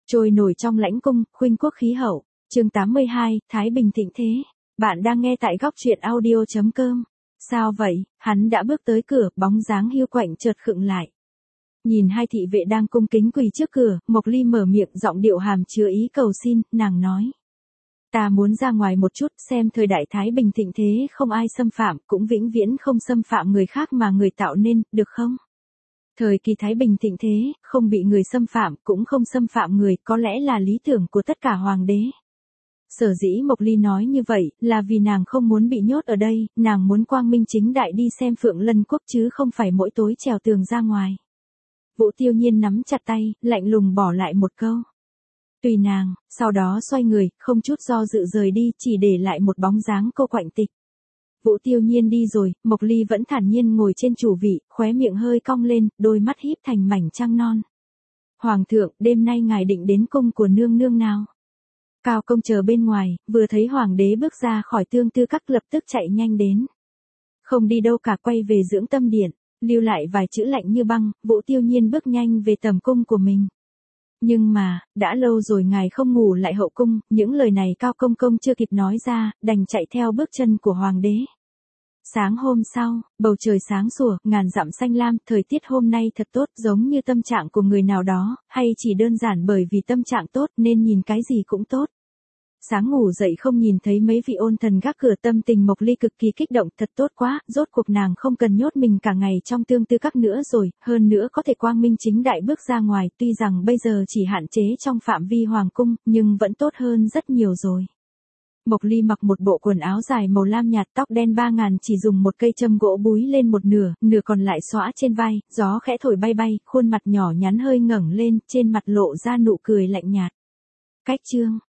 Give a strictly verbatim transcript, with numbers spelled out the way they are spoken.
Trôi nổi trong lãnh cung, khuynh quốc khí hậu. Chương tám mươi hai, Thái Bình thịnh thế. Bạn đang nghe tại góc truyện audio chấm com. Sao vậy? Hắn đã bước tới cửa, bóng dáng hiu quạnh chợt khựng lại. Nhìn hai thị vệ đang cung kính quỳ trước cửa, Mộc Ly mở miệng giọng điệu hàm chứa ý cầu xin, nàng nói. Ta muốn ra ngoài một chút xem thời đại Thái Bình thịnh thế không ai xâm phạm, cũng vĩnh viễn không xâm phạm người khác mà người tạo nên, được không? Thời kỳ Thái Bình thịnh thế, không bị người xâm phạm, cũng không xâm phạm người, có lẽ là lý tưởng của tất cả hoàng đế. Sở dĩ Mộc Ly nói như vậy, là vì nàng không muốn bị nhốt ở đây, nàng muốn quang minh chính đại đi xem Phượng Lân Quốc chứ không phải mỗi tối trèo tường ra ngoài. Vũ Tiêu Nhiên nắm chặt tay, lạnh lùng bỏ lại một câu. Tùy nàng, sau đó xoay người, không chút do dự rời đi, chỉ để lại một bóng dáng cô quạnh tịch. Vũ Tiêu Nhiên đi rồi, Mộc Ly vẫn thản nhiên ngồi trên chủ vị, khóe miệng hơi cong lên, đôi mắt híp thành mảnh trăng non. Hoàng thượng, đêm nay ngài định đến cung của nương nương nào? Cao công chờ bên ngoài, vừa thấy hoàng đế bước ra khỏi tương tư các lập tức chạy nhanh đến. Không đi đâu cả, quay về dưỡng tâm điện, lưu lại vài chữ lạnh như băng, Vũ Tiêu Nhiên bước nhanh về tầm cung của mình. Nhưng mà, đã lâu rồi ngài không ngủ lại hậu cung, những lời này Cao công công chưa kịp nói ra, đành chạy theo bước chân của hoàng đế. Sáng hôm sau, bầu trời sáng sủa, ngàn dặm xanh lam, thời tiết hôm nay thật tốt, giống như tâm trạng của người nào đó, hay chỉ đơn giản bởi vì tâm trạng tốt nên nhìn cái gì cũng tốt. Sáng ngủ dậy không nhìn thấy mấy vị ôn thần gác cửa, tâm tình Mộc Ly cực kỳ kích động, thật tốt quá, rốt cuộc nàng không cần nhốt mình cả ngày trong tương tư các nữa rồi, hơn nữa có thể quang minh chính đại bước ra ngoài, tuy rằng bây giờ chỉ hạn chế trong phạm vi hoàng cung, nhưng vẫn tốt hơn rất nhiều rồi. Mộc Ly mặc một bộ quần áo dài màu lam nhạt, tóc đen ba ngàn, chỉ dùng một cây châm gỗ búi lên một nửa, nửa còn lại xõa trên vai, gió khẽ thổi bay bay, khuôn mặt nhỏ nhắn hơi ngẩng lên, trên mặt lộ ra nụ cười lạnh nhạt. Cách chương